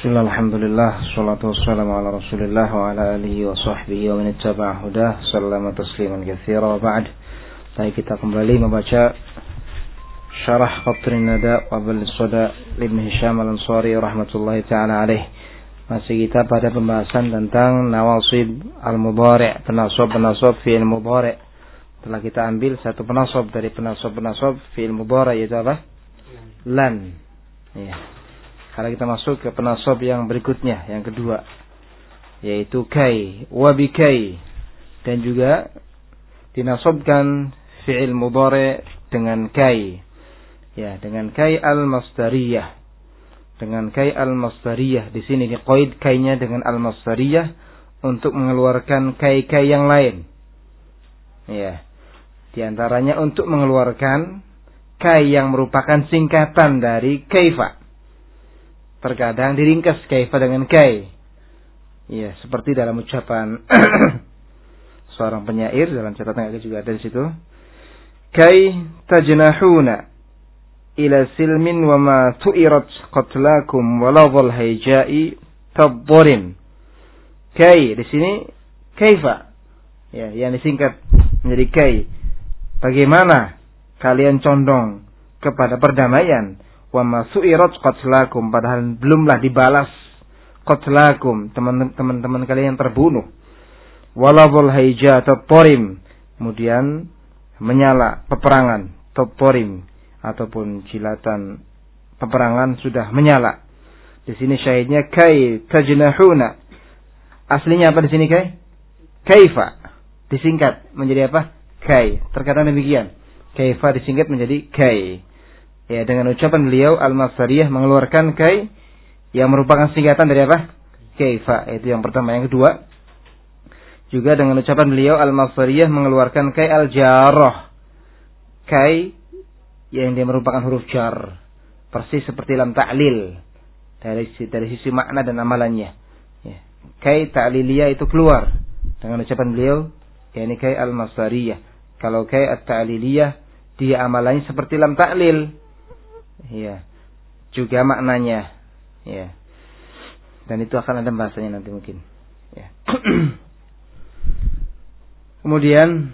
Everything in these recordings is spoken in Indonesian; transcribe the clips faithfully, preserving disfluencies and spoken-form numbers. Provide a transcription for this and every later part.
Bismillah, alhamdulillah, salatu wassalamu ala rasulillah wa ala alihi wa sahbihi wa man ittaba'a hudah, sallama tasliman katsira wa ba'd. Baik, kita kembali membaca Syarah Qatrin Nada wa Bal Sada Ibn Hisham Al-Ansari rahmatullahi ta'ala alaih. Masih kita pada pembahasan tentang nawasib al-mudhari', penasab-penasab fi'il mudhari'. Telah kita ambil satu penasab dari penasab-penasab fi'il mudhari', yaitu apa? Lan. Ya. Kalau kita masuk ke penasab yang berikutnya, yang kedua, yaitu kai, wabikai, dan juga dinasabkan fi'il mudhari' dengan kai, ya, dengan kai al-masdariyah, dengan kai al-masdariyah. Di sini diqaid kainya dengan al-masdariyah untuk mengeluarkan kai-kai yang lain, ya. Di antaranya untuk mengeluarkan kai yang merupakan singkatan dari kaifa. Terkadang diringkas kaifa dengan kai. Ya, seperti dalam ucapan seorang penyair dalam catatan kaki juga ada di situ. Kai tajnahuna ila silmin wa ma tu'irat qatlakum wa lawdhal hayja'i tadharin. Kai di sini kaifa. Ya, yang disingkat menjadi kai. Bagaimana kalian condong kepada perdamaian? Wa ma su'irat qatlakum, padahal belumlah dibalas qatlakum, teman-teman kalian yang terbunuh. Waladzul haija tatorim, kemudian menyala peperangan, tatorim ataupun jilatan peperangan sudah menyala. Di sini syahidnya kai tajnahuna. Aslinya apa di sini kai? Kaifa. Disingkat menjadi apa? Kai. Terkadang demikian. Kaifa disingkat menjadi kai. Ya, dengan ucapan beliau al-masdariyah mengeluarkan kai yang merupakan singkatan dari apa? Kaifa. Itu yang pertama. Yang kedua, juga dengan ucapan beliau al-masdariyah mengeluarkan kai al-jarrah. Kai yang dia merupakan huruf jar. Persis seperti lam ta'lil. Dari dari sisi makna dan amalannya. Ya. Kai ta'liliyah itu keluar dengan ucapan beliau, yakni kai al-masdariyah. Kalau kai at-ta'liliyah, dia amalannya seperti lam ta'lil. Ya, juga maknanya, ya. Dan itu akan ada bahasanya nanti mungkin. Ya. Kemudian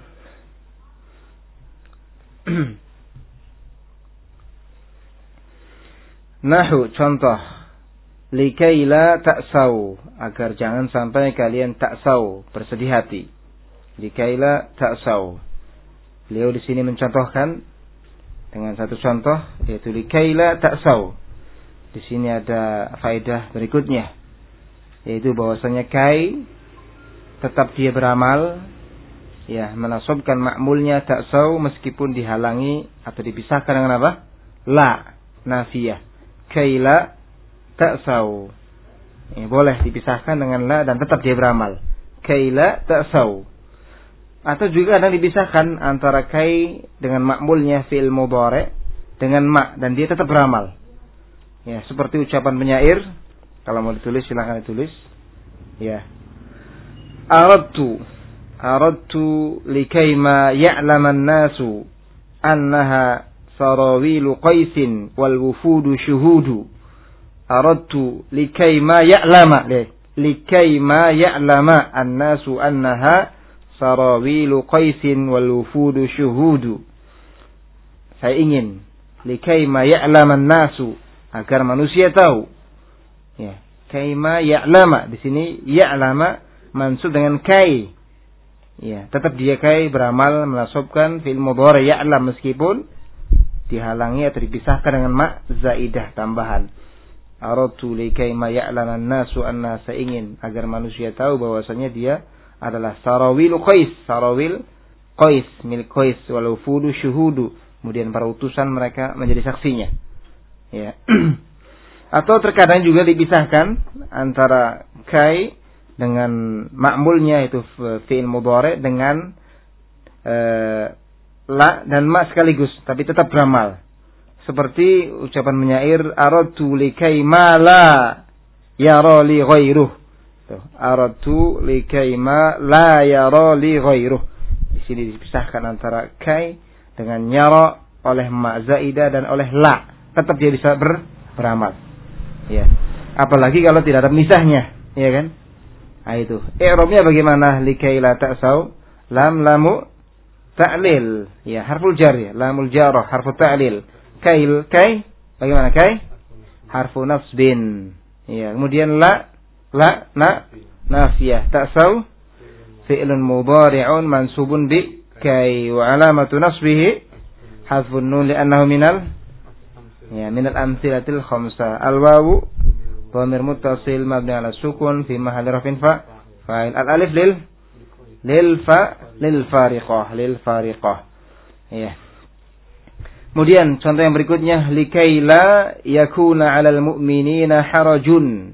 nahu, contoh, likai la ta'sau, agar jangan sampai kalian ta'sau, bersedih hati. Likai la ta'sau. Beliau di sini mencontohkan dengan satu contoh, yaitu likaila ta'sau. Di sini ada faedah berikutnya, yaitu bahwasanya kai tetap dia beramal, ya, menasabkan ma'mulnya ta'sau meskipun dihalangi atau dipisahkan dengan apa? La, nafiyah. Kaila ta'sau. Ya, boleh dipisahkan dengan la dan tetap dia beramal. Kaila ta'sau. Atau juga kadang dipisahkan antara kai dengan ma'mulnya fi'il mudhari' dengan ma, dan dia tetap beramal. Ya, seperti ucapan penyair, kalau mau ditulis silakan ditulis. Ya. Aradtu aradtu likaima ya'laman nasu annaha sarawilu qaisin wal wufudu syuhudu. Aradtu likaima ya'lama, likaima ya'lama an-nasu annaha sarawilu qaisin wal wufudu syuhudu. Saya ingin likaima ya'laman nasu, agar manusia tahu. Ya, kaima ya'lama, di sini ya'lama mansub dengan kai. Ya, tetap dia kai beramal menasabkan fi'il mudhari' ya'lam meskipun dihalangi atau dipisahkan dengan ma zaidah tambahan. Aradtu likaima ya'laman nasu anna, saya ingin agar manusia tahu bahwasanya dia adalah sarawil qais, sarawil qais, milik qais, wal wufudu syuhudu, kemudian para utusan mereka menjadi saksinya. Ya. Atau terkadang juga dipisahkan antara kai dengan ma'mulnya, itu fi'il mudhari' dengan uh, la dan ma sekaligus, tapi tetap beramal. Seperti ucapan penyair, aradtu likai ma la yara li ghairuh. Aradtu likaima la yara li ghairuh. Di sini dipisahkan antara kai dengan yara oleh ma zaidah dan oleh la. Tetap dia bisa ber, beramal. Ya. Apalagi kalau tidak ada misahnya, ya kan? Nah itu. I'rabnya bagaimana? Likai la ta'sau, lam lamu ta'lil. Ya, harful jar ya, lamul jarah, harfu ta'lil. Kail, kai, bagaimana kai? Harfu nasbin. Ya, kemudian la, la, na, nafiyah. Ta'sau, fi'lun mudhari'un mansubun bi kai wa alamatu nasbihi hadfun nun li'annahu minal ya minal amsilatil khamsa. Al-wawu dhamir muttasil mabni 'ala sukun fi mahalli raf'in fa fa'il. Al-alif lil lil fa lil fariqah lil fariqah. Ya. Kemudian contoh yang berikutnya likai la yakuna 'alal mu'minina harajun.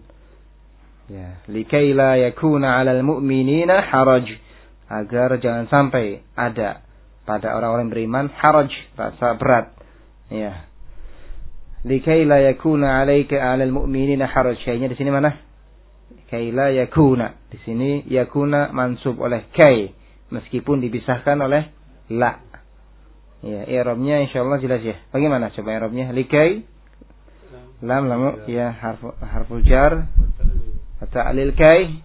Ya, likai la yakuna 'alal mu'minina haraj, agar jangan sampai ada pada orang-orang beriman haraj, rasa berat. Ya. Likai la yakuna 'alaika 'alal mu'minina haraj. Kayaknya di sini mana? Likai la yakuna. Di sini yakuna mansub oleh kai meskipun dipisahkan oleh la. Ya, i'rabnya insyaallah jelas ya. Bagaimana coba i'rabnya? Likai lam lamu ya harfu harful jar. Ta'lil kai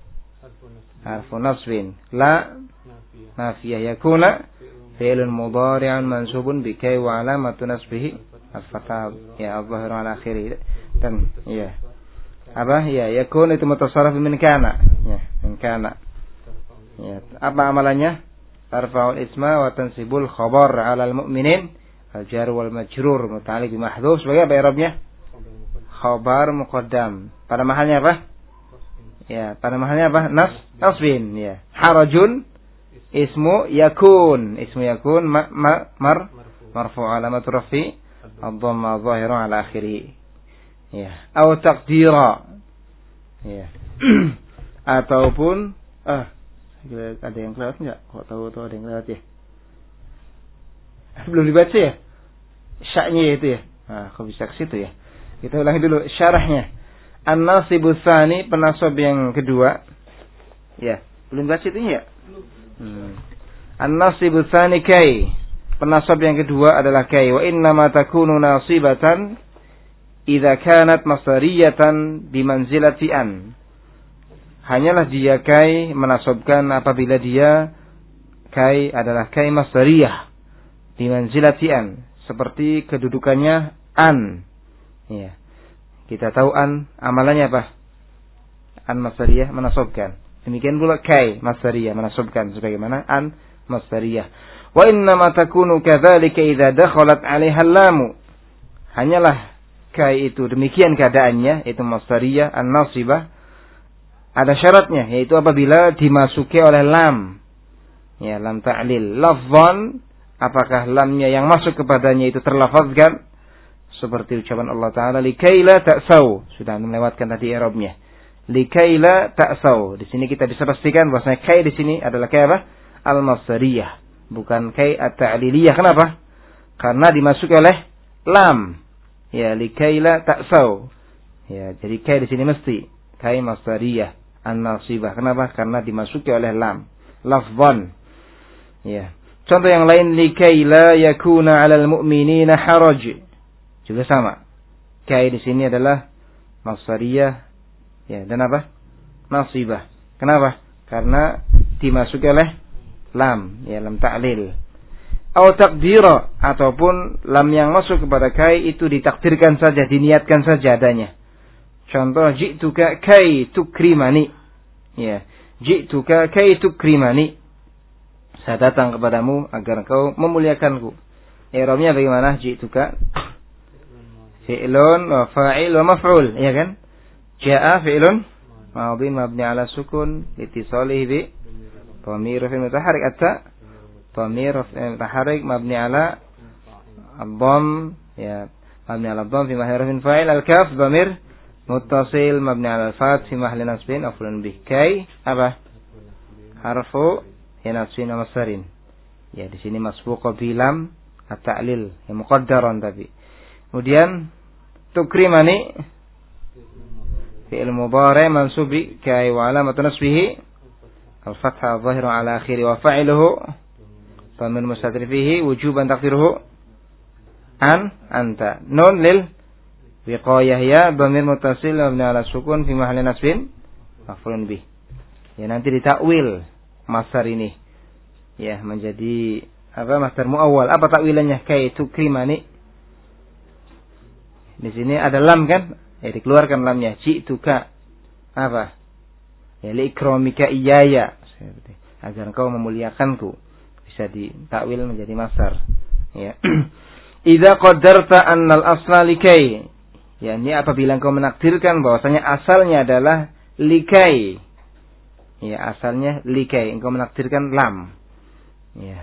harfu nasbin. La nafiyah. Yakuna fi'lun mudhari'un mansubun bi kai wa alamatu nasbihi al-fathah ya adh-dhahir ala akhirih. Dan ya. Apa? Ya, yakun itu mutasarrif min kana. Ya, min kana. Ya, apa amalannya? Tarfa'ul isma wa tansibul khabar 'ala al-mu'minin al-jar wal majrur muta'alliq bi mahdhuf. Sebagai apa i'rabnya? Khabar muqaddam. Pada mahalnya apa? Ya, pada mahalnya apa? Nas, nasbin. Ya. Harajun ismu yakun. Ismu yakun ma, ma, mar marfu alamatu rafi ad-dhamma adh-dhahiru ala akhirih. Ya. Atau taqdira. Ya. Ataupun ah, ada yang kelewat enggak? Kok tahu-tahu ada yang kelewat ya? Belum dibaca ya? Sya'nya itu ya. Nah, kok bisa ke situ ya? Kita ulangi dulu syarahnya. An-nasibu tsani, penasab yang kedua. Ya, belum baca itu ya? Hmm. An-nasibu tsani kai. Penasab yang kedua adalah kai. Wa inna ma takunu nasibatan idza kanat masdariyatan bimanzilati an. Hanyalah dia kai menasabkan apabila dia kai adalah kai masdariyah bimanzilati an, seperti kedudukannya an. Ya. Kita tahu an amalannya apa? An masdariyah menasabkan. Demikian pula kai masdariyah menasabkan sebagaimana an masdariyah. Wa inna ma takunu kadzalika idza dakhalat 'alaiha lamu. Hanyalah kai itu demikian keadaannya, itu masdariyah an-nasibah. Ada syaratnya, yaitu apabila dimasuki oleh lam. Ya, lam ta'lil. Lafzan, apakah lamnya yang masuk kepadanya itu terlafazkan? Seperti ucapan Allah Ta'ala, likaila ta'sau. Sudah melewatkan tadi i'rabnya. Likaila ta'sau. Di sini kita bisa pastikan bahwasanya kai di sini adalah kai apa? Al-masdariyah. Bukan kai at-ta'liliyah. Kenapa? Karena dimasuki oleh lam. Ya, likaila ta'sau. Ya, jadi kai di sini mesti kai masdariyah an-nasibah. Kenapa? Karena dimasuki oleh lam. Lafzan. Ya. Contoh yang lain, likaila yakuna 'alal mu'minina haraj. Juga sama. Kai di sini adalah masdariyah ya, dan apa? Nasibah. Kenapa? Karena dimasuki oleh lam, ya, lam ta'lil. Atau taqdira, ataupun lam yang masuk kepada kai itu ditakdirkan saja, diniatkan saja adanya. Contoh, ji'tuka kai tukrimani. Ya, ji'tuka kai tukrimani. Saya datang kepadamu agar kau memuliakanku. I'rabnya bagaimana? Ji'tuka fi'lun wa fa'il wa maf'ul, ya kan? Ja'a fi'lun madhi mabni 'ala sukun litisalihi bi dhamir fi mutaharrik atta dhamir fi mutaharrik mabni 'ala ad-dhamm ya mabni 'ala ad-dhamm fi mahalli raf'in fa'il al-kaf dhamir muttasil mabni 'ala al-fath fi mahalli nasbin af'ulun bih. Kai apa? Harfu nasbin wa masdarin. Ya, di sini masbuqa bi lam at-ta'lil yang muqaddaran tadi. Kemudian tukrimani fi'il mudhari' mansub bi kai wa alamatu nasbihi al-fathah adh-dhahiru 'ala akhiri wa fa'iluhu dhamir mustatir fihi wujuban taqdiruhu an anta. Nun lil Wiqayah ya dhamir muttasil mabni ala sukun fi mahalli nasbin maf'ulun bih. Ya nanti ditakwil masdar ini. Ya menjadi apa masdar muawwal. Apa takwilannya? Kai tukrimani. Di sini ada lam kan? Ya dikeluarkan lamnya. Ji'tuka apa? Ya li ikramika iyaya. Agar engkau memuliakanku. Bisa ditakwil menjadi masdar. Ya. Idza qaddarta annal asla likai. Ya, ini apabila engkau menakdirkan bahwasanya asalnya adalah likai. Ya, asalnya likai. Engkau menakdirkan lam. Ya.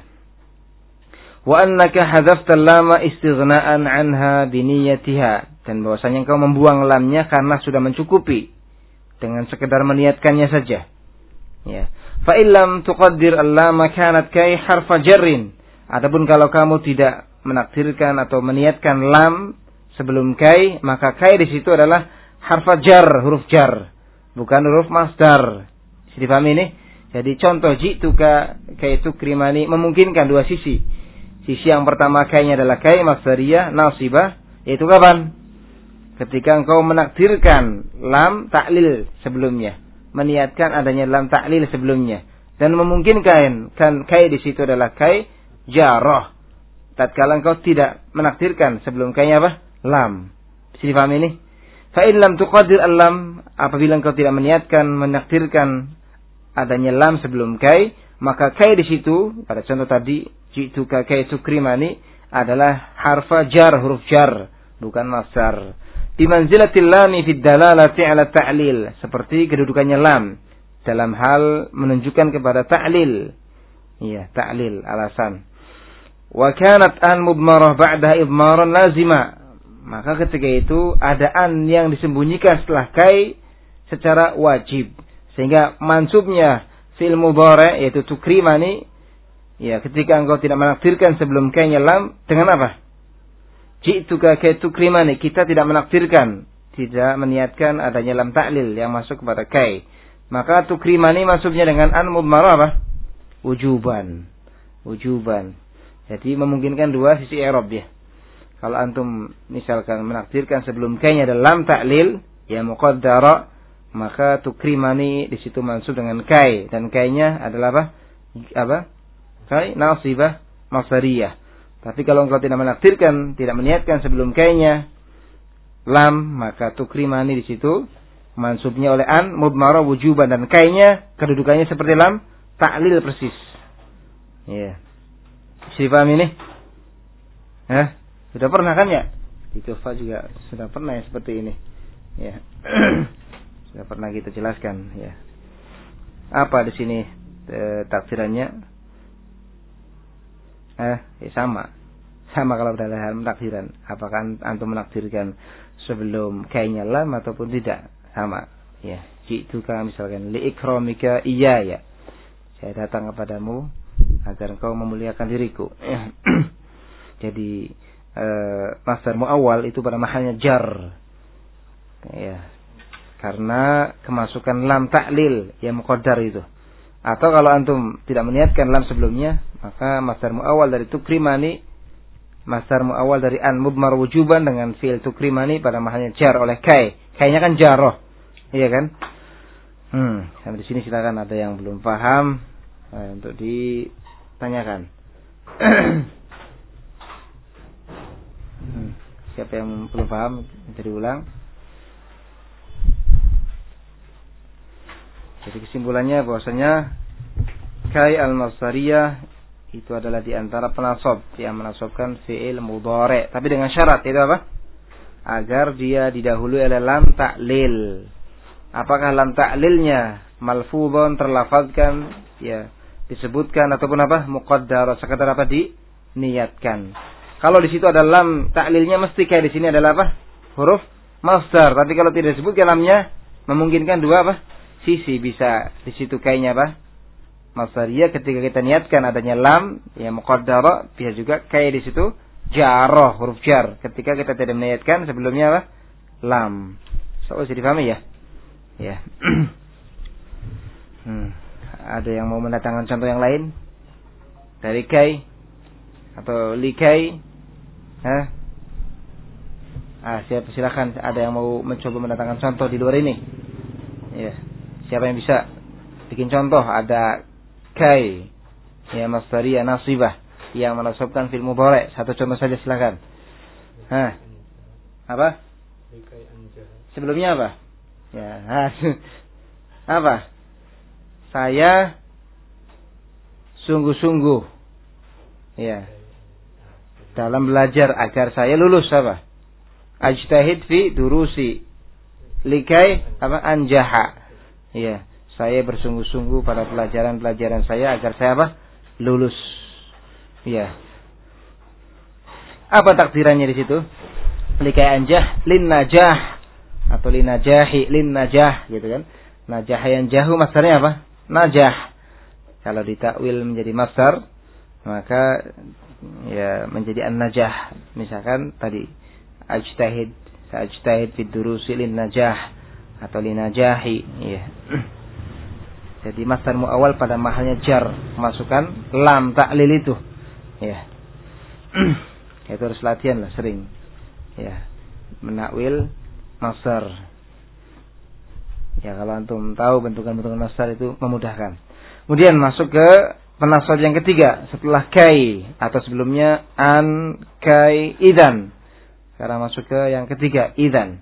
Wa annaka hadzafta lama istighna'an 'anha biniyatiha. Dan bahwasanya engkau membuang lamnya karena sudah mencukupi dengan sekedar meniatkannya saja. Ya. Fa illam tuqaddir al-lama kanat kai harfa jarrin. Adapun kalau kamu tidak menakdirkan atau meniatkan lam sebelum kai, maka kai di situ adalah harfa jar, huruf jar, bukan huruf masdar. Bisa dipahami ini? Jadi contoh ji'tuka kai tukrimani memungkinkan dua sisi. Sisi yang pertama kainya adalah kai masdariyah nasibah, yaitu kapan? Ketika engkau menakdirkan lam ta'lil sebelumnya, meniatkan adanya lam ta'lil sebelumnya, dan memungkinkan kan kai di situ adalah kai jarah. Tatkala engkau tidak menakdirkan sebelum kainya apa? Lam. Bisa dipahami ini? Fa in lam tuqaddir al-lam, apabila engkau tidak meniatkan menakdirkan adanya lam sebelum kai, maka kai di situ pada contoh tadi ji'tuka kai tukrimani adalah harfa jar, huruf jar, bukan masdar. Di manzilatil lami fid dalalati 'ala ta'lil, seperti kedudukannya lam dalam hal menunjukkan kepada ta'lil. Iya, ta'lil, alasan. Wa kanat an mudmarah ba'daha idmaran lazima. Maka ketika itu ada an yang disembunyikan setelah kai secara wajib. Sehingga mansubnya fi'il mudhari' yaitu tukrimani, ya ketika engkau tidak menakdirkan sebelum kai-nya lam, dengan apa? Ji'tuka kai tukrimani, kita tidak menakdirkan, tidak meniatkan adanya lam ta'lil yang masuk kepada kai. Maka tukrimani mansubnya dengan an mudmarah apa? Wujuban. Wujuban. Jadi memungkinkan dua sisi i'rab dia. Kalau antum misalkan menakdirkan sebelum kainya ada lam ta'lil ya muqaddara, maka tukrimani di situ mansub dengan kai, dan kainya adalah apa? Apa? Kai nasibah masdariyah. Tapi kalau engkau tidak menakdirkan, tidak meniatkan sebelum kainya lam, maka tukrimani di situ mansubnya oleh an mudmarah wujuban, dan kainya kedudukannya seperti lam ta'lil persis. Ya. Bisa dipahami ini? Hah? Sudah pernah kan ya? Di Tufa juga sudah pernah ya seperti ini. Ya. Sudah pernah kita jelaskan ya. Apa di sini e, takdirannya? Eh, ya sama. Sama kalau dalam hal takdiran. Apakah antum menakdirkan sebelum kainya lam ataupun tidak? Sama. Ya. Ji'tuka misalkan li ikramika iyaya. Saya datang kepadamu agar engkau memuliakan diriku. Jadi Uh, masdar muawwal itu pada mahalnya jar, ya, karena kemasukan lam ta'lil yang muqaddar itu. Atau kalau antum tidak meniatkan lam sebelumnya, maka masdar muawwal dari tukrimani, masdar muawwal dari an mudmar wujuban dengan fi'il tukrimani pada mahalnya jar oleh kai. Kainya kan jarah, iya kan? Hmm, sampai di sini silakan ada yang belum paham uh, untuk ditanyakan. Hmm. Siapa yang belum paham bisa diulang. Jadi kesimpulannya bahwasanya kai al-masdariyah itu adalah di antara penasab yang menasabkan fi'il mudhari', tapi dengan syarat itu apa? Agar dia didahului oleh lam ta'lil. Apakah lam ta'lilnya malfudhon, terlafazkan, ya, disebutkan, ataupun apa? Muqaddar, sekadar apa? Diniatkan. Kalau di situ ada lam ta'lilnya, mesti kayak di sini adalah apa? Huruf masdar. Tapi kalau tidak disebutkan lamnya, memungkinkan dua apa? Sisi. Bisa di situ kainya apa? Masdariyah ketika kita niatkan adanya lam ya muqaddara, bisa juga kayak di situ jarah, huruf jar ketika kita tidak meniatkan sebelumnya apa? Lam. So, bisa dipahami ya? Ya. hmm. Ada yang mau mendatangkan contoh yang lain? Dari kai atau likai? Hah? Ah, siapa silakan ada yang mau mencoba mendatangkan contoh di luar ini. Ya. Siapa yang bisa bikin contoh? Ada kai ya masdariyah nasibah yang menasabkan fil mudhari'. Satu contoh saja silakan. Hah. Apa? Sebelumnya apa? Ya. Apa? Saya sungguh-sungguh ya dalam belajar agar saya lulus apa? Ajtahid fi durusi likai apa anjaha. Ya, saya bersungguh-sungguh pada pelajaran-pelajaran saya agar saya apa? Lulus. Ya. Apa takdirannya di situ? Likai anjah lin najah atau lin najahi lin najah gitu kan. Najah yang jahu masdarnya apa? Najah. Kalau ditakwil menjadi masdar maka ya menjadi an-najah. Misalkan tadi ajtahid, ajtahid fi durusi lin najah atau lin najahi ya. Jadi masdar muawwal pada mahalnya jar, masukkan lam ta'lil itu. Ya. Itu harus latihan lah sering. Ya. Menakwil masdar. Ya kalau antum tahu bentukan-bentukan masdar itu memudahkan. Kemudian masuk ke penasab yang ketiga setelah kai atau sebelumnya an, kai, idan. Sekarang masuk ke yang ketiga, idzan.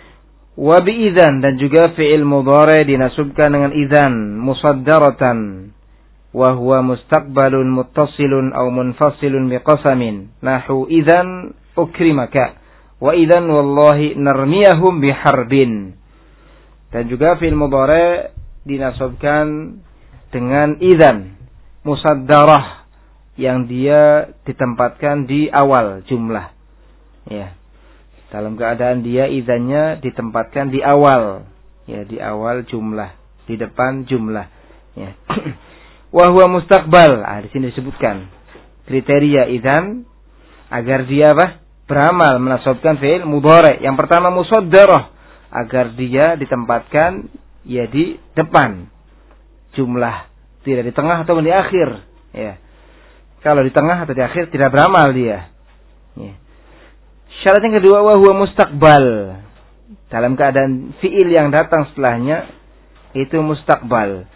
Wa bi idzan dan juga fi'il mudhari dinasubkan dengan idzan musaddaratan wa huwa mustaqbalun muttasilun aw munfasilun biqasamin. Nahu idzan ukrimaka wa idzan wallahi narmiyahum biharbin. Dan juga fi'il mudhari dinasubkan dengan idzan musaddarah yang dia ditempatkan di awal jumlah. Ya. Dalam keadaan dia idzannya ditempatkan di awal, ya di awal jumlah, di depan jumlah, ya. Wa huwa mustaqbal. Ah di sini disebutkan kriteria idzan agar dia apa? Beramal menasabkan fi'il mudhari'. Yang pertama musaddarah, agar dia ditempatkan ya di depan jumlah, tidak di tengah atau di akhir, ya. Kalau di tengah atau di akhir tidak beramal dia. Ya. Syarat yang kedua wa huwa mustaqbal. Dalam keadaan fiil yang datang setelahnya itu mustaqbal.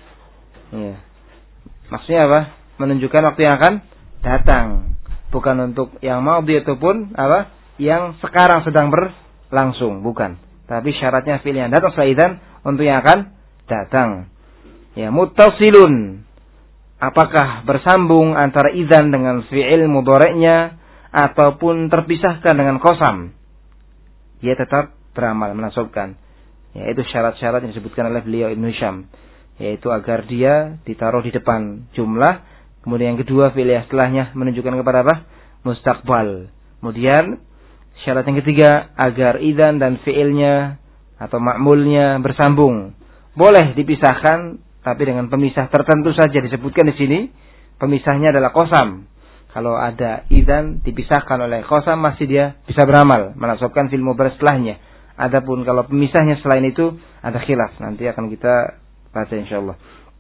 Ya. Maksudnya apa? Menunjukkan waktu yang akan datang, bukan untuk yang madhi ataupun apa? Yang sekarang sedang berlangsung, bukan. Tapi syaratnya fiil yang datang setelah idzan untuk yang akan datang. Ya, muttasilun. Apakah bersambung antara idzan dengan fiil mudhari'nya ataupun terpisahkan dengan qasam, dia tetap beramal menasabkan. Yaitu syarat-syarat yang disebutkan oleh beliau Ibnu Hisham, yaitu agar dia ditaruh di depan jumlah. Kemudian yang kedua fi'il yang setelahnya menunjukkan kepada apa? Mustaqbal. Kemudian syarat yang ketiga agar idzan dan fi'ilnya atau ma'mulnya bersambung. Boleh dipisahkan tapi dengan pemisah tertentu saja disebutkan di sini. Pemisahnya adalah qasam. Kalau ada idzan dipisahkan oleh qasam masih dia bisa beramal menasabkan fi'il mudhari' setelahnya. Adapun kalau pemisahnya selain itu ada khilaf, nanti akan kita baca insyaallah.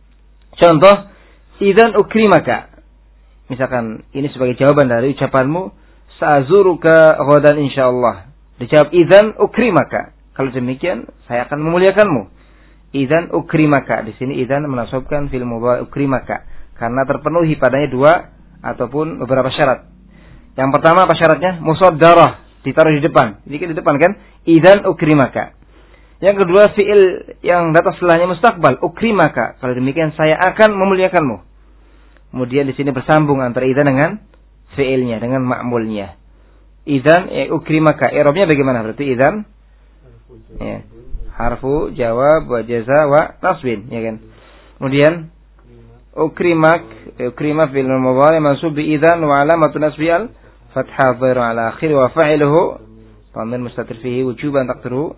Contoh idzan ukrimaka. Misalkan ini sebagai jawaban dari ucapanmu sa'azuruka ghadan insyaallah. Dijawab idzan ukrimaka. Kalau demikian saya akan memuliakanmu. Idzan ukrimaka. Di sini idzan menasabkan fi'il mudhari' ukrimaka karena terpenuhi padanya dua ataupun beberapa syarat. Yang pertama apa syaratnya? Musaddarah, ditaruh di depan. Jadi di depan kan? Idzan ukrimaka. Yang kedua fi'il yang datang setelahnya mustaqbal, ukrimaka. Kalau demikian saya akan memuliakanmu. Kemudian di sini bersambung antara idzan dengan fi'ilnya, dengan ma'mulnya. Idzan eh, ukrimaka. I'rabnya bagaimana berarti idzan? Ya. Harfu jawab wa jaza wa nasbin, ya kan? Kemudian ukrimak, ukrimak fil mudhari' mansub bi idzan wa alamatu nasbi al fathah dhahir ala akhir wa fa'iluhu dhamir mustatir fihi wujuban taqdiru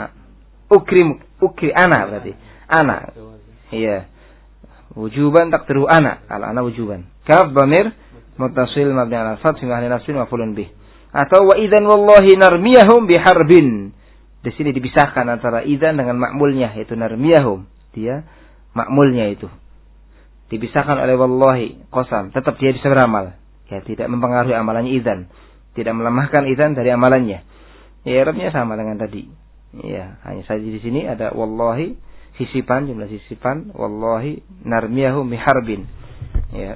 ukrim ukri ana berarti ana. Iya. Wujuban taqdiru ana, al ana wujuban. Kaf dhamir muttasil mabni ala fath fi mahli nasbin maf'ulun bih. Atau wa idzan wallahi narmiyahum biharbin. Di sini dipisahkan antara idzan dengan ma'mulnya yaitu narmiyahum. Dia ma'mulnya itu dipisahkan oleh wallahi qasam, tetap dia bisa beramal. Ya, tidak mempengaruhi amalannya idzan, tidak melemahkan idzan dari amalannya. i'rabnya sama dengan tadi. Ya, hanya saja di sini ada wallahi sisipan, jumlah sisipan, wallahi narmiyahu biharbin. Ya.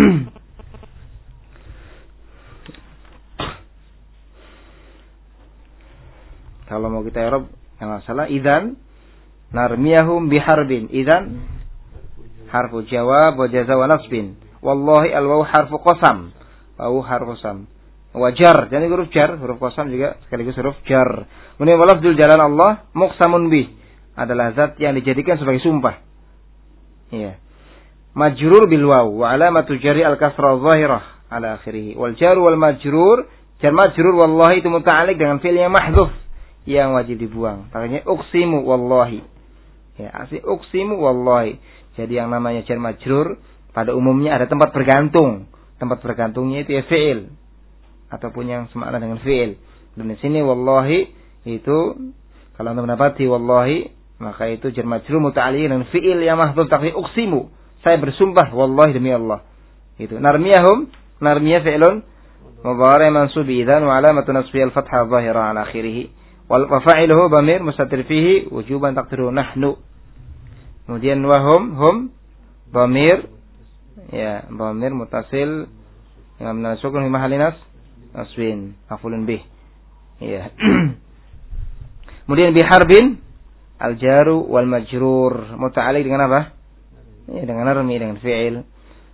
Kalau mau kita i'rab yang salah, idzan narmiyahum biharbin. Idzan harfu jawab wa jaza wa nasbin. Wallahi al-waw harfu qasam. Waw harfu qasam. Wa jar, jadi huruf jar, huruf qasam juga sekaligus huruf jar. Kemudian walafdzul jalal Allah muqsamun bih, adalah zat yang dijadikan sebagai sumpah. Iya. Majrur bil waw wa alamatu jarri al-kasra adh-dhahirah ala akhirih. Wal jar wal majrur, jar majrur wallahi itu muta'alliq dengan fi'il yang mahdhuf, yang wajib dibuang. Makanya uqsimu wallahi. Ya, asli uqsimu wallahi. Jadi yang namanya jar majrur pada umumnya ada tempat bergantung. Tempat bergantungnya itu ya fi'il ataupun yang semakna dengan fi'il. Dan di sini wallahi itu kalau Anda mendapati wallahi, maka itu jar majrur muta'alliq dengan fi'il yang mahdhuf taqdir uqsimu. Saya bersumpah wallahi demi Allah. Itu narmiyahum, narmiyah fi'lun mudhari' mansub bi idzan wa alamatu nasbihi al-fathah adh-dhahira ala akhirih. Wal fa'iluhu dhamir mustatir fihi wujuban taqdiru nahnu. Kemudian wahum hum dhamir ya dhamir mutasil dengan menasukun fi mahalli nas nasbin maf'ulun bih. Ya. Kemudian biharbin al-jaru wal majrur muta'alliq dengan apa? Ya, dengan narmi, dengan fi'il.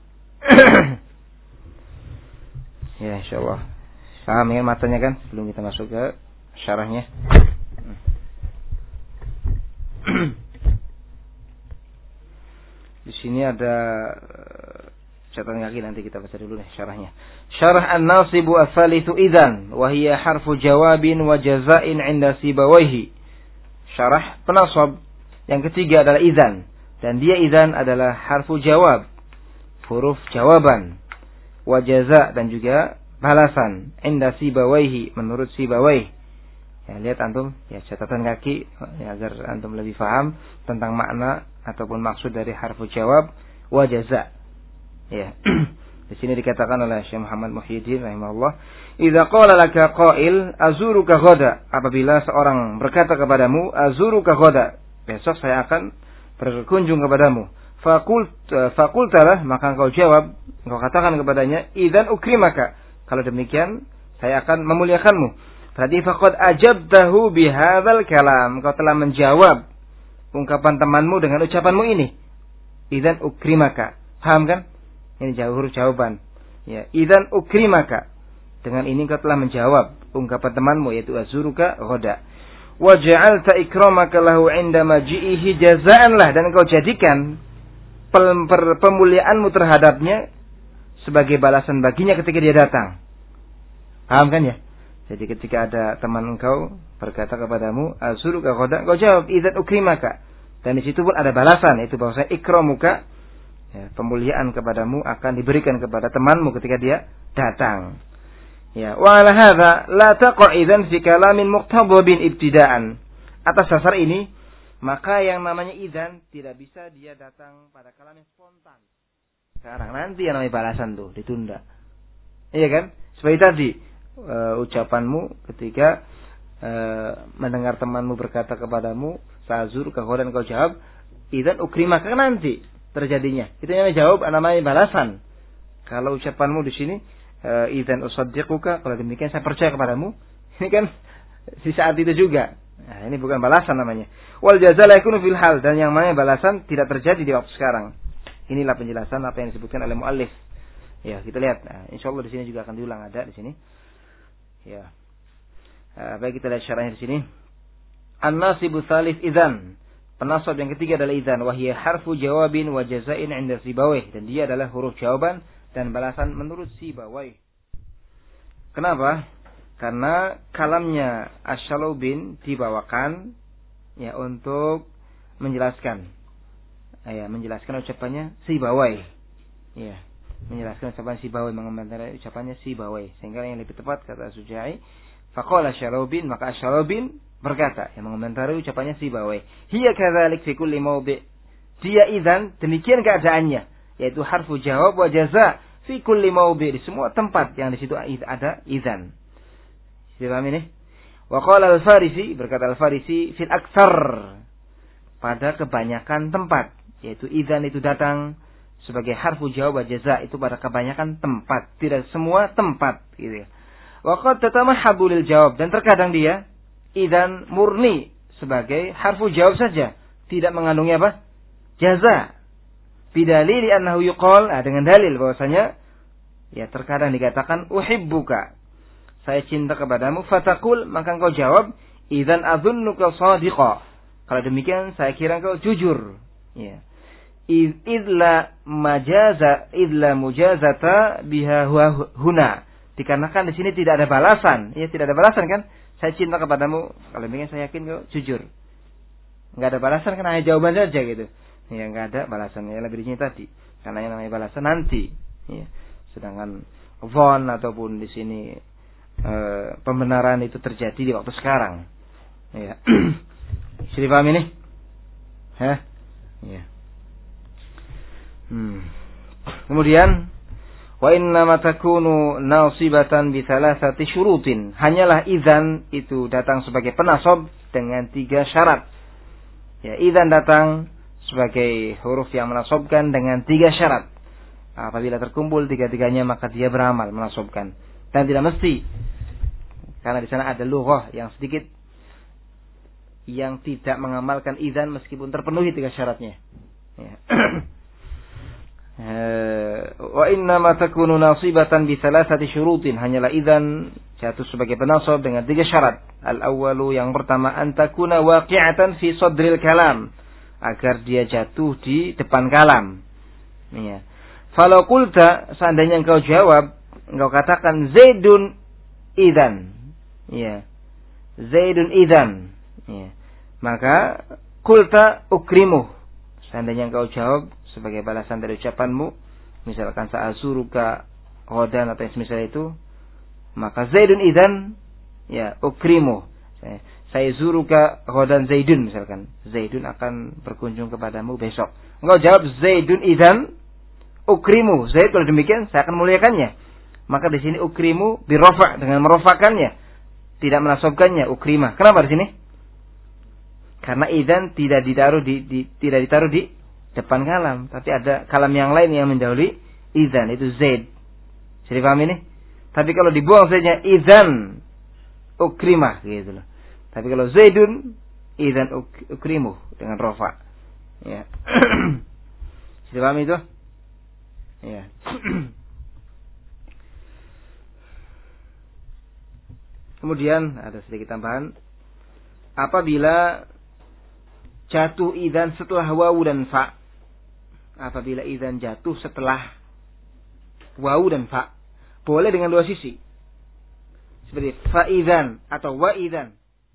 Ya, insyaallah. Paham ya matanya kan sebelum kita masuk ke syarahnya. Di sini ada catatan kaki, nanti kita baca dulu nih syarahnya. Syarah an-nasibu ats-tsalitsu idzan wa hiya harfu jawabin wa jazaa'in 'inda sibawaihi. Syarah penasab yang ketiga adalah idzan, dan dia idzan adalah harfu jawab, huruf jawaban, wa jazaa' dan juga balasan 'inda sibawaihi, menurut Sibawaihi. Ya, lihat antum ya catatan kaki ya, agar antum lebih paham tentang makna ataupun maksud dari harfu jawab wa jaza. Ya. Di sini dikatakan oleh Syekh Muhammad Muhyiddin rahimahullah, "Idza qala laka qail azuruka ghada," apabila seorang berkata kepadamu azuruka ghada, besok saya akan berkunjung kepadamu. Faqult faqultalah, maka engkau jawab, engkau katakan kepadanya, "Idzan ukrimaka," kalau demikian saya akan memuliakanmu. Berarti faqad ajabtahu bihadzal kalam, engkau telah menjawab ungkapan temanmu dengan ucapanmu ini. Idzan ukrimaka. Paham kan? Ini jawab huruf jawaban. Ya, idzan ukrimaka. Dengan ini engkau telah menjawab ungkapan temanmu yaitu azuruka ghada. Wa ja'alta ikramaka lahu 'inda maji'ihi jazaan lah, dan engkau jadikan pemuliaanmu terhadapnya sebagai balasan baginya ketika dia datang. Paham kan ya? Jadi ketika ada teman engkau berkata kepadamu azuruka ghada, engkau jawab idzan ukrimaka. Dan di situ pun ada balasan, yaitu bahwasanya ikramuka, ya, pemuliaan kepadamu akan diberikan kepada temanmu ketika dia datang. Ya, wa ala hadza la taqa idzan fi kalamin muqtadabin ibtida'an. Atas dasar ini, maka yang namanya idzan tidak bisa dia datang pada kalam yang spontan. Sekarang nanti yang namanya balasan tuh ditunda. Iya kan? Seperti tadi Uh, ucapanmu ketika uh, mendengar temanmu berkata kepadamu sazur kemudian kau jawab idzan ukrimaka, nanti terjadinya itu namanya jawab, namanya balasan. Kalau ucapanmu di sini uh, idzan usaddiquka, kalau demikian saya percaya kepadamu, ini kan di saat itu juga. Nah, ini bukan balasan namanya. Wal jazaa la yakunu fil hal, dan yang namanya balasan tidak terjadi di waktu sekarang. Inilah penjelasan apa yang disebutkan oleh muallif. Ya, kita lihat. Nah, insyaallah di sini juga akan diulang, ada di sini. Ya, uh, baik kita lihat syarahnya di sini. An-nasibu tsalits idzan. Penasab yang ketiga adalah idzan, wa hiya harfu jawabin wa jazaa'in 'inda Sibawayh, dan dia adalah huruf jawaban dan balasan menurut Sibawayh. Kenapa? Karena kalamnya Asy-Syalubin dibawakan ya untuk menjelaskan. Ya, menjelaskan ucapannya Sibawayh. Ya. Menjelaskan ucapan Sibawayh, mengomentari ucapannya Sibawayh, sehingga yang lebih tepat kata Sujai, faqala Asy-Syalubin, maka Asy-Syalubin berkata yang mengomentari ucapannya Sibawayh, hiya kadzalik fi kulli mawdi', dia idzan demikian keadaannya, yaitu harfu jawab wa jazaa fi kulli mawdi', di semua tempat yang di situ ada idzan. Dipahami ini? Wa qala al-Farisi, berkata al-Farisi, fil aktsar, pada kebanyakan tempat, yaitu idzan itu datang sebagai harfu jawab jaza, itu pada kebanyakan tempat, tidak semua tempat gitu ya. Wa qad tatamahabu lil jawab, dan terkadang dia idzan murni sebagai harfu jawab saja, tidak mengandungi apa? Jaza. Bidalili annahu yuqal, nah, dengan dalil bahwasanya ya terkadang dikatakan uhibbuka, saya cinta kepadamu, fatakul, maka engkau jawab idzan adzunnuka shadiqa, kalau demikian saya kira engkau jujur ya. Idla majaza idla mujazata biha huna, dikarenakan di sini tidak ada balasan, ya tidak ada balasan kan? Saya cinta kepadamu, kalau demikian saya yakin kau jujur. Enggak ada balasan kan, hanya jawaban saja gitu. Ya enggak ada balasan, ya lebih di sini tadi. Karena yang namanya balasan nanti. Ya. Sedangkan von ataupun di sini e, pembenaran itu terjadi di waktu sekarang. Ya. Sudah paham ini? Hah? Ya. Hmm. Kemudian wa inna ma takunu nasibatan bi thalathati syurutin, hanyalah idzan itu datang sebagai penasab dengan tiga syarat. Ya, idzan datang sebagai huruf yang menasabkan dengan tiga syarat. Apabila terkumpul tiga-tiganya maka dia beramal menasabkan. Dan tidak mesti, karena di sana ada lughah yang sedikit yang tidak mengamalkan idzan meskipun terpenuhi tiga syaratnya. Ya. Wa inna ma takunu nasibatan bi thalathati syurutin, hanyalah idzan jatuh sebagai penasab dengan tiga syarat. Al-awwalu, yang pertama, an takuna waqi'atan fi sadril kalam, agar dia jatuh di depan kalam. Ya. Falau qulta, seandainya engkau jawab, engkau katakan Zaidun idzan. Ya. Zaidun idzan. Ya. Maka qulta ukrimuh, seandainya engkau jawab sebagai balasan dari ucapanmu, misalkan sa'azuruka ghadan atau semisal itu, maka Zaidun idzan, ya, ukrimu, saya, saya zuruka ghadan Zaidun, misalkan Zaidun akan berkunjung kepadamu besok. Engkau jawab Zaidun idzan ukrimu, Zaid, kalau demikian saya akan muliakannya. Maka di sini ukrimu birofa, dengan merofakannya, tidak menasabkannya ukrimah. Kenapa di sini? Karena idzan tidak ditaruh di, di tidak ditaruh di depan kalam, tapi ada kalam yang lain yang mendahului idzan, itu Zaid. Jadi paham ini? Tapi kalau dibuang saja idzan ukrimah gitu loh. Tapi kalau Zaidun idzan ukrimu dengan rofa. Ya. Jadi paham itu? Ya. Kemudian ada sedikit tambahan. Apabila jatuh idzan setelah wawu dan fa, apabila idzan jatuh setelah wawu dan fa, boleh dengan dua sisi, seperti fa idzan atau wa idzan.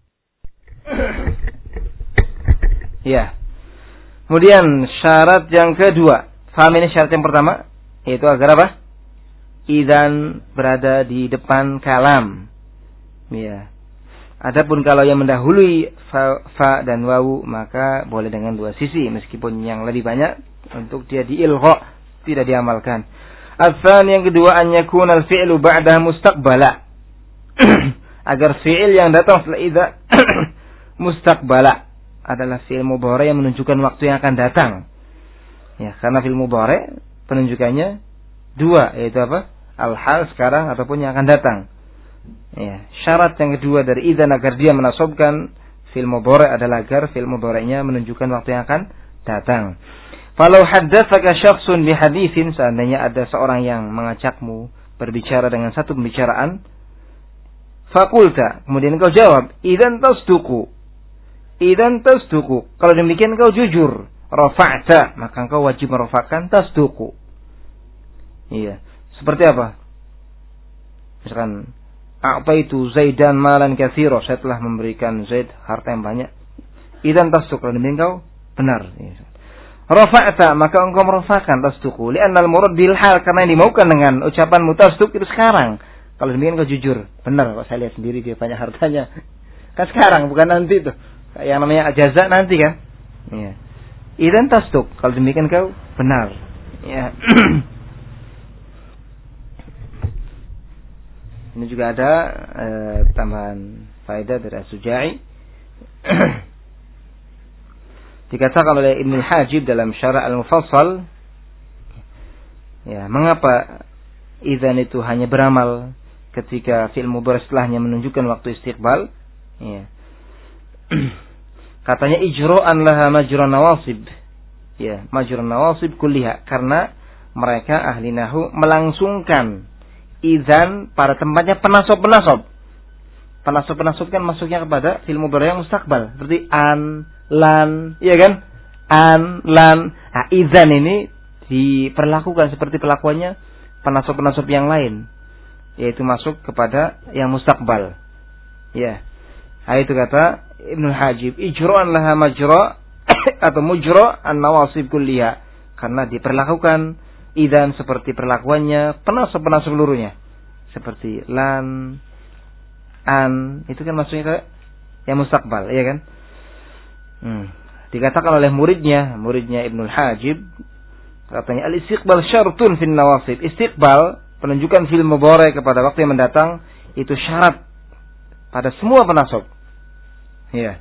Ya. Kemudian syarat yang kedua, faham ini syarat yang pertama, yaitu agar apa? Idzan berada di depan kalam. Ya. Adapun kalau yang mendahului fa, fa dan wawu, maka boleh dengan dua sisi, meskipun yang lebih banyak untuk dia diilgha, tidak diamalkan. Al-tsan, yang kedua, an yakuna al-fi'lu ba'da mustaqbala, agar fi'il yang datang setelah idza mustaqbala adalah fi'il mudhari yang menunjukkan waktu yang akan datang. Ya, karena fi'il mudhari penunjukannya dua, yaitu apa? Al-hal, sekarang, ataupun yang akan datang. Ya, syarat yang kedua dari idzan agar dia menasabkan fi'il mudhari adalah agar fi'il mudhari'nya menunjukkan waktu yang akan datang. Falau haddatsaka syakhsun bi haditsin, seandainya ada seorang yang mengajakmu berbicara dengan satu pembicaraan, faqulta, kemudian kau jawab, idzan tasduqu, idzan tasduqu, kalau demikian kau jujur, rafa'ta, maka engkau wajib merofakkan tasduqu. Iya, seperti apa? Misalkan a'taitu Zaidan malan katsira, saya telah memberikan Zaid harta yang banyak. Idzan tasduq, kalau demikian kau benar. Rafa'ta, maka engkau merofakkan tasduqu, li'anna al-murad bil hal, karena yang dimaukan dengan ucapan mutasduq itu sekarang. Kalau demikian kau jujur, benar kok, saya lihat sendiri dia banyak hartanya. Kan sekarang, bukan nanti tuh. Yang namanya jaza nanti kan. Iya. Idzan tasduq, kalau demikian kau benar. Ya. Ini juga ada eh, tambahan faedah dari As-Suja'i. Dikatakan oleh Ibnu Hajib dalam Syarah Al-Mufassal, ya, mengapa idzan itu hanya beramal ketika fi'il mudhari setelahnya menunjukkan waktu istiqbal? Ya. Katanya ijra'an laha majra nawasib. Ya, majra nawasib kulliha, karena mereka ahli nahwu melangsungkan idzan pada tempatnya penasab-penasab. Penasab-penasab kan masuknya kepada fi'il mudhari yang mustaqbal, seperti an, lan, iya kan? An, lan. Nah, idzan ini diperlakukan seperti perlakuannya penasab-penasab yang lain, yaitu masuk kepada yang mustaqbal. Ya. Nah, itu kata Ibnu Hajib, ijra'an laha majra atau mujra an-nawasib kulliha, karena diperlakukan idzan seperti perlakuannya penasab-penasab seluruhnya, seperti lan, an, itu kan maksudnya ke yang mustaqbal, ya kan? Hmm. Dikatakan oleh muridnya, muridnya Ibnu Hajib, katanya al-istiqbal syartun fin nawasib. Istiqbal, penunjukan fi'il mudhari kepada waktu yang mendatang, itu syarat pada semua penasab. Ya.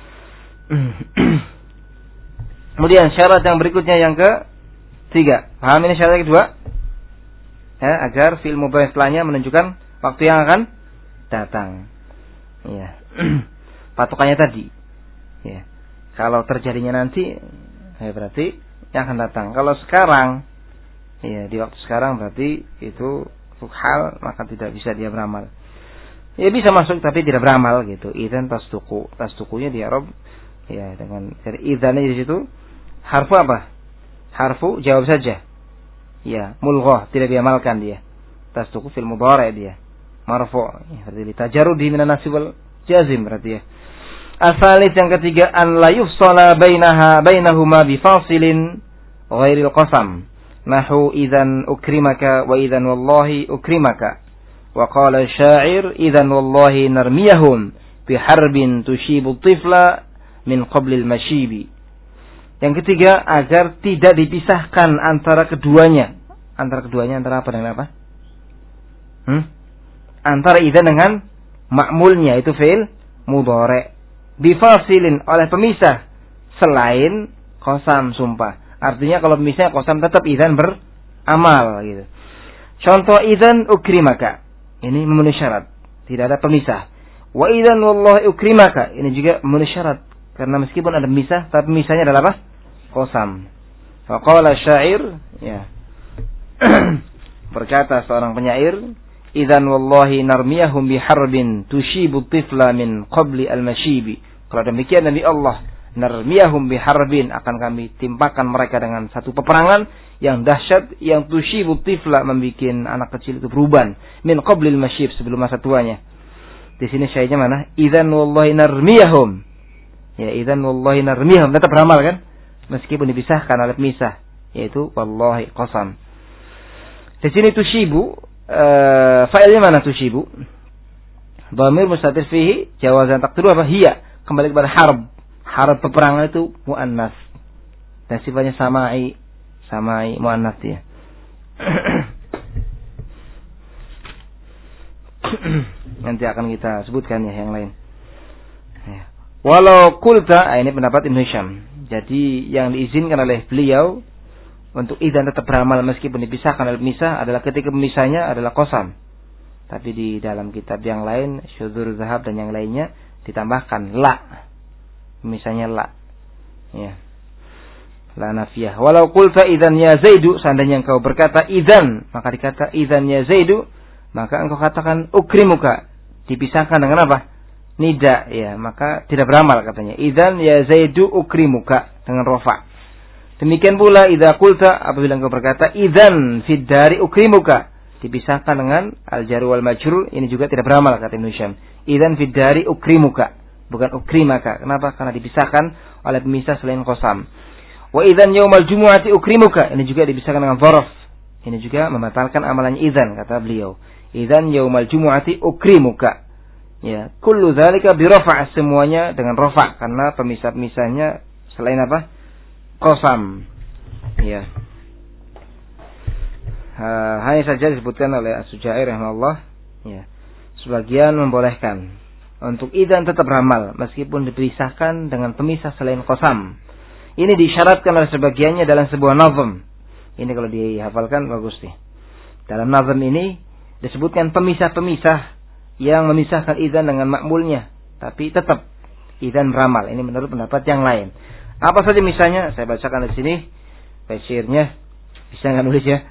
Kemudian syarat yang berikutnya yang ketiga. Paham ini syarat yang kedua? Ya, agar fi'il mudhari setelahnya menunjukkan waktu yang akan datang. Ya. Patokannya tadi. Ya. Kalau terjadinya nanti, ya berarti yang akan datang. Kalau sekarang, ya di waktu sekarang berarti itu hal, maka tidak bisa dia beramal. Ya bisa masuk tapi tidak beramal gitu. Idzan tasduqu. Tasduqunya di Arab, ya dengan idzannya di situ harfu apa? Harfu jawab saja. Ya, mulghah, tidak diamalkan dia. Tasduqu fil mudhari dia. Marfu'. Ya, berarti tajarrudi minan nasib wal jazim berarti ya. Asalis yang ketiga, an la yufsala bainaha bainahuma bifasilin ghairil qasam. Nahu idzan ukrimaka wa idzan wallahi ukrimaka. Wa qala syair idzan wallahi narmiyahum biharbin tushibu tifla min qablil mashibi. Yang ketiga, agar tidak dipisahkan antara keduanya. Antara keduanya antara apa dengan apa? Hmm? Antara idzan dengan ma'mulnya, itu fi'il mudhari. Bifasilin, oleh pemisah selain qasam, sumpah. Artinya kalau pemisahnya qasam tetap idzan beramal gitu. Contoh idzan ukrimaka, ini memenuhi syarat, tidak ada pemisah. Wa idzan wallahi ukrimaka, ini juga memenuhi syarat, karena meskipun ada pemisah tapi pemisahnya adalah apa? Qasam. Fa qala syair, ya. Berkata seorang penyair, idzan wallahi narmiyahum biharbin tushibu tifla min qabli al-mashibi. Kalau demikian Nabi Allah, narmiyahum biharbin, akan kami timpakan mereka dengan satu peperangan yang dahsyat, yang tushibu tifla, membikin anak kecil itu beruban, min qabli al-mashib, sebelum masa tuanya. Di sini syairnya mana? Idzan wallahi narmiyahum. Ya, idzan wallahi narmiyahum, tetap beramal kan? Meskipun dipisahkan oleh pemisah, yaitu wallahi qasam. Di sini tushibu, Uh, fa'ilnya mana tushibu? Dhamir mustatir fihi, jawazan takdiru apa? Hiya, kembali kepada harb. Harb peperangan itu muannas, dan sifatnya samai, samai muannas ya. Nanti akan kita sebutkan ya yang lain. Ya. Walau kulta, ini pendapat Ibnu Hisham. Jadi yang diizinkan oleh beliau untuk idzan tetap beramal meskipun dipisahkan oleh pemisah adalah ketika pemisahnya adalah qasam. Tapi di dalam kitab yang lain, Syudzur Zahab dan yang lainnya, ditambahkan la. Pemisahnya la. Ya. La nafiyah. Walau qulta idzan ya Zaidu, seandainya engkau berkata idzan, maka dikata idzan ya Zaidu, maka engkau katakan ukrimuka, dipisahkan dengan apa? Nida, ya, maka tidak beramal katanya. Idzan ya Zaidu ukrimuka, dengan rafa'. Demikian pula idza qulta, apabila engkau berkata idzan fid dari ukrimuka, dipisahkan dengan al jar wal majrur, ini juga tidak beramal kata Ibnu Hisham. Idzan fid dari ukrimuka, bukan ukrimaka. Kenapa? Karena dipisahkan oleh pemisah selain qasam. Wa idzan yaumal jumu'ati ukrimuka, ini juga dipisahkan dengan dzaraf. Ini juga membatalkan amalan idzan kata beliau. Idzan yaumal jumu'ati ukrimuka. Ya, kullu dzalika bi rafa', semuanya dengan rafa' karena pemisah-pemisahnya selain apa? Qasam. Ya. Uh, hanya saja disebutkan oleh As-Suja'i rahimahullah, ya. Sebagian membolehkan untuk idzan tetap beramal meskipun dipisahkan dengan pemisah selain qasam. Ini disyaratkan oleh sebagiannya dalam sebuah nazm. Ini kalau dihafalkan bagus nih. Dalam nazm ini disebutkan pemisah-pemisah yang memisahkan idzan dengan makmulnya, tapi tetap idzan beramal. Ini menurut pendapat yang lain. Apa saja misalnya? Saya bacakan di sini. Syairnya bisa nggak nulis ya?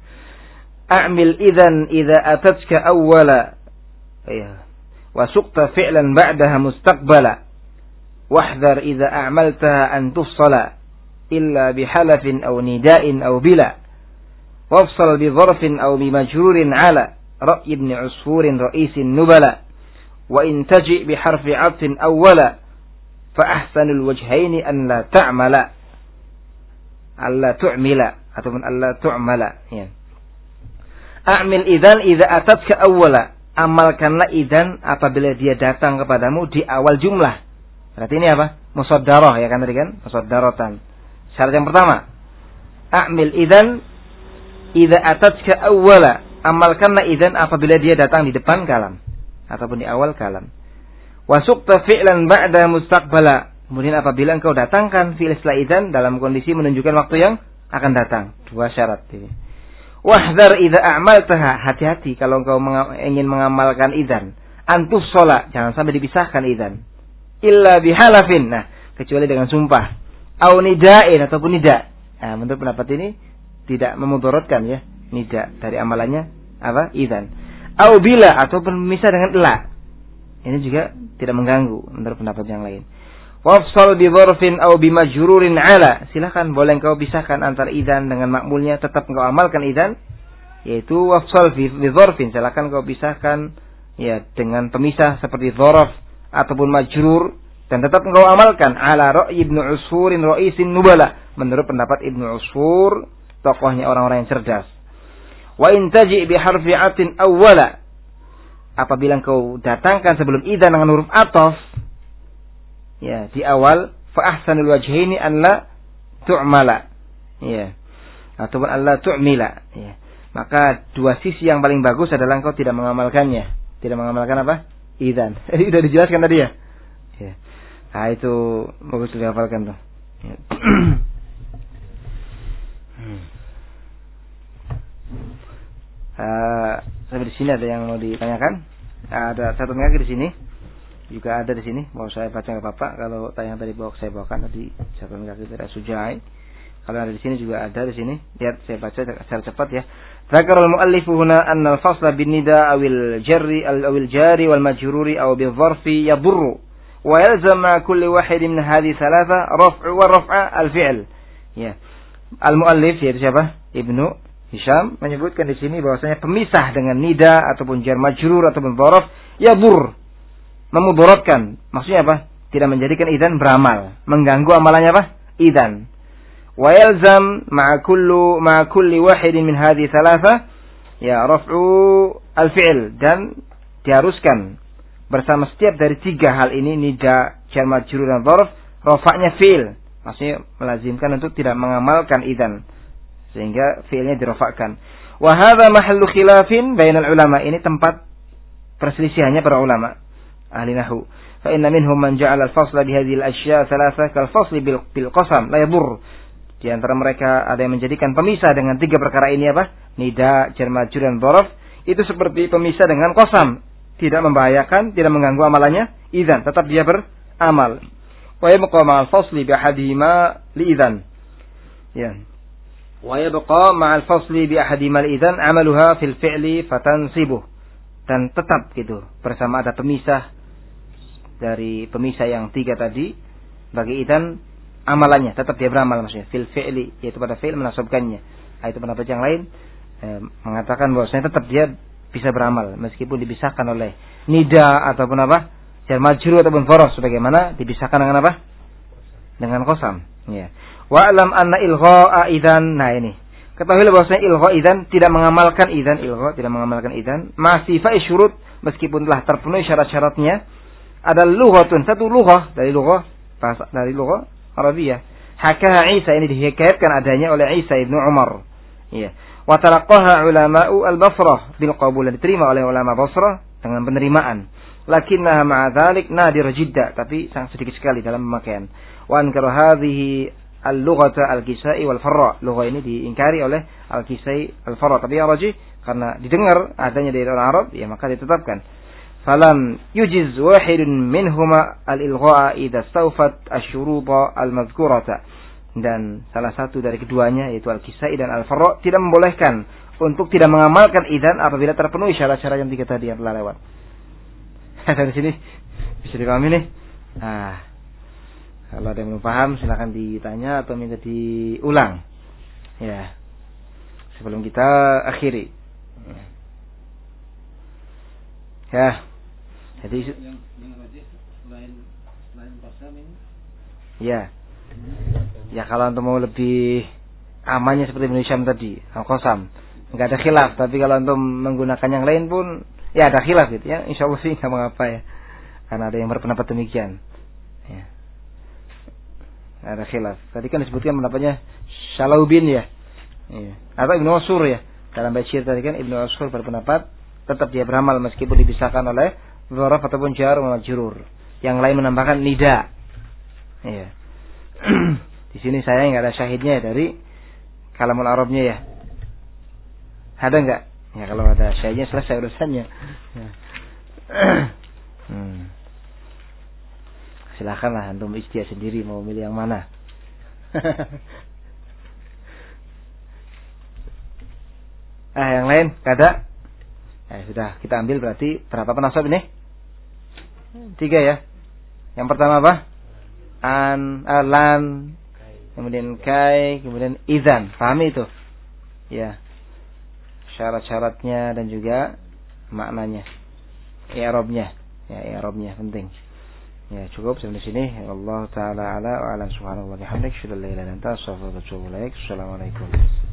A'mil idzan idza atatka awwala. Ya. Wa suqta fi'lan ba'daha mustaqbala. Wahdhar idza a'maltaha an tufsala illa bihalafin aw nida'in aw bila. Wafsal bi dharfin aw bi majrurin ala ra'y ibn usfurin ra'isin nubala. Wa in taji bi harfi 'atfin awwala fa ahsanul wajhaini an la ta'mala. Alla tu'mila ataupun alla tu'mala ya. A'mil idzan idza atatka awwala. Amalkanlah idzan apabila dia datang kepadamu di awal jumlah. Berarti ini apa? Musaddarah ya kan tadi kan? Musaddaratan. Syarat yang pertama. A'mil idzan idza atatka awwala. Amalkanlah idzan apabila dia datang di depan kalam ataupun di awal kalam. Wa suqta fi'lan ba'da mustaqbala. Kemudian apabila engkau datangkan fi'il setelah idzan dalam kondisi menunjukkan waktu yang akan datang. Dua syarat ini. Wahdhar idza a'maltaha, hati-hati kalau engkau meng- ingin mengamalkan idzan. Antus sholat, jangan sampai dipisahkan idzan. Illa bihalafin, nah kecuali dengan sumpah. Au nida'in ataupun nida'. Nah, menurut pendapat ini tidak memudaratkan ya nida' dari amalannya apa? Idzan. Au bila ataupun misal dengan la. Ini juga tidak mengganggu menurut pendapat yang lain. Wafsal bi dzarfin aw bi majrurin ala. Silakan boleh engkau pisahkan antara idzan dengan makmulnya, tetap engkau amalkan idzan, yaitu wafsal bi dzarfin. Silakan engkau pisahkan ya dengan pemisah seperti dzaraf ataupun majrur dan tetap engkau amalkan ala ra'y ibn usfurin ra'isin nubala. Menurut pendapat Ibnu Usfur, tokohnya orang-orang yang cerdas. Wa in taji bi harfi 'atin awwala. Apabila engkau datangkan sebelum idzan dengan huruf ataf ya di awal, fa ahsanul wajhaini an la tu'mala ya ataupun an la tu'mila ya, maka dua sisi yang paling bagus adalah engkau tidak mengamalkannya, tidak mengamalkan apa? Idzan. Jadi sudah dijelaskan tadi ya. Ya. Nah itu bagus dihafalkan tuh. Ya. uh, sampai di sini ada yang mau ditanyakan? Ada satu lagi di sini. Juga ada di sini, mau saya baca ke Bapak. Kalau tayang tadi bawa saya bawakan tadi catatan kaki dari Sujai. Kalau ada di sini juga ada di sini. Lihat saya baca secara cepat ya. Dzakarul muallifu huna anna al-fasla bin nida awil jarri awil jari wal majruri aw bil dharfi yadurru wa yalzam ma kulli wahid min hadhihi thalatha raf'u wa raf'a al-fi'l. Ya. Al-muallif yaitu siapa? Ibnu Hisham menyebutkan di sini bahwasanya pemisah dengan nida ataupun jar majrur ataupun dharaf yadur, memudaratkan. Maksudnya apa? Tidak menjadikan idzan beramal, mengganggu amalannya apa? Idzan. Wa yalzam ma'a kullu ma'a kulli wahidin min hadhihi thalatha ya raf'u al-fi'l, dan diharuskan bersama setiap dari tiga hal ini, nida, jar majrur dan dharaf, rafa'nya fi'il. Maksudnya melazimkan untuk tidak mengamalkan idzan sehingga fi'ilnya dirafa'kan. Wa hadha mahallu khilafin bainal ulama. Ini tempat perselisihannya para ulama ahli nahwu. Fa inna minhum man ja'ala al-fasla bi hadhihi al-ashya' thalatha kal fasli bil, bil qasam la yadur. Di antara mereka ada yang menjadikan pemisah dengan tiga perkara ini apa? Nida, jar majrur dan dharaf itu seperti pemisah dengan qasam, tidak membahayakan, tidak mengganggu amalannya idzan, tetap dia beramal. Wa yabqa ma'al fasli bi ahadihima li idzan. Ya. Wa yabqa ma'al fasli bi ahadihima li idzan amaluha fil fi'li fatansibuh. Dan tetap gitu bersama ada pemisah dari pemisah yang tiga tadi bagi idzan, amalannya tetap dia beramal, maksudnya fil fi'li, yaitu pada fi'il menasabkannya. Nah, itu pendapat yang lain eh, mengatakan bahwasanya tetap dia bisa beramal meskipun dipisahkan oleh nida ataupun apa? Jar majrur ataupun dharaf, sebagaimana dipisahkan dengan apa? Dengan qasam. Ya. Wa alam anna ilgha'a idzan. Nah ini. Ketahuilah bahwasanya ilgha idzan tidak mengamalkan idzan, ilgha tidak mengamalkan idzan, masih fa syurut, meskipun telah terpenuhi syarat-syaratnya. Ada lughatun, satu lughah dari lughah bahasa dari lughah Arabiyah. Hakaha Isa, ini dihikayatkan adanya oleh Isa ibnu Umar. Ya. Wa talaqaha ulama'u al-Basrah bil qabul, diterima oleh ulama Basrah dengan penerimaan. lakinnaha ma'a dzalik nadir jidda, tapi sangat sedikit sekali dalam pemakaian. Wa ankaru hadhihi al-lughata al-Kisai wal Farra. Lughah ini diingkari oleh al-Kisai al-Farra, tapi yang rajih karena didengar adanya dari orang Arab, ya maka ditetapkan. Falam yujiz wahidun minhuma al-ilgha'a idza stawfat asy-syuruta al-madhkurata. Dan salah satu dari keduanya yaitu al-Kisai dan al-Farra tidak membolehkan untuk tidak mengamalkan idzan apabila terpenuhi syarat-syarat yang tiga tadi yang telah lewat. Dari sini bisa dipahami nih. Nah, kalau ada yang belum paham silakan ditanya atau minta diulang. Ya. Sebelum kita akhiri. Ya. Jadi yang yang rajih selain selain qasam ini. Ya. Ya kalau antum mau lebih amannya seperti Ibnu Hisham tadi, al-qasam. Enggak ada khilaf, tapi kalau antum menggunakan yang lain pun ya ada khilaf gitu ya. Insyaallah sih enggak mengapa ya. Karena ada yang berpendapat demikian. Ya. Ada khilaf. Tadi kan disebutkan pendapatnya Syalaubin ya. Iya. Atau Ibnu Ashur ya. Dalam bait syair tadi kan Ibnu Ashur berpendapat tetap dia beramal meskipun dipisahkan oleh dzaraf ataupun jar wa majrur. Yang lain menambahkan nida. Iya. Di sini saya enggak ada syahidnya dari kalamul Arabnya ya. Ada enggak? Ya kalau ada syahidnya selesai urusannya. Ya. hmm. Silakanlah antum ijtihad sendiri mau milih yang mana. Ah, yang lain enggak ada? Ya sudah, kita ambil berarti berapa penasab ini? Tiga ya. Yang pertama apa? An, alan, kemudian kai, kemudian idzan. Pahami itu? Ya. Syarat-syaratnya dan juga maknanya. I'rabnya. Ya, i'rabnya penting. Ya, cukup sampai sini. Allah taala ala wa ala subhanahu wa bihamdihi, asyhadu an la ilaha illa anta, astaghfiruka wa atubu ilaik. Assalamualaikum.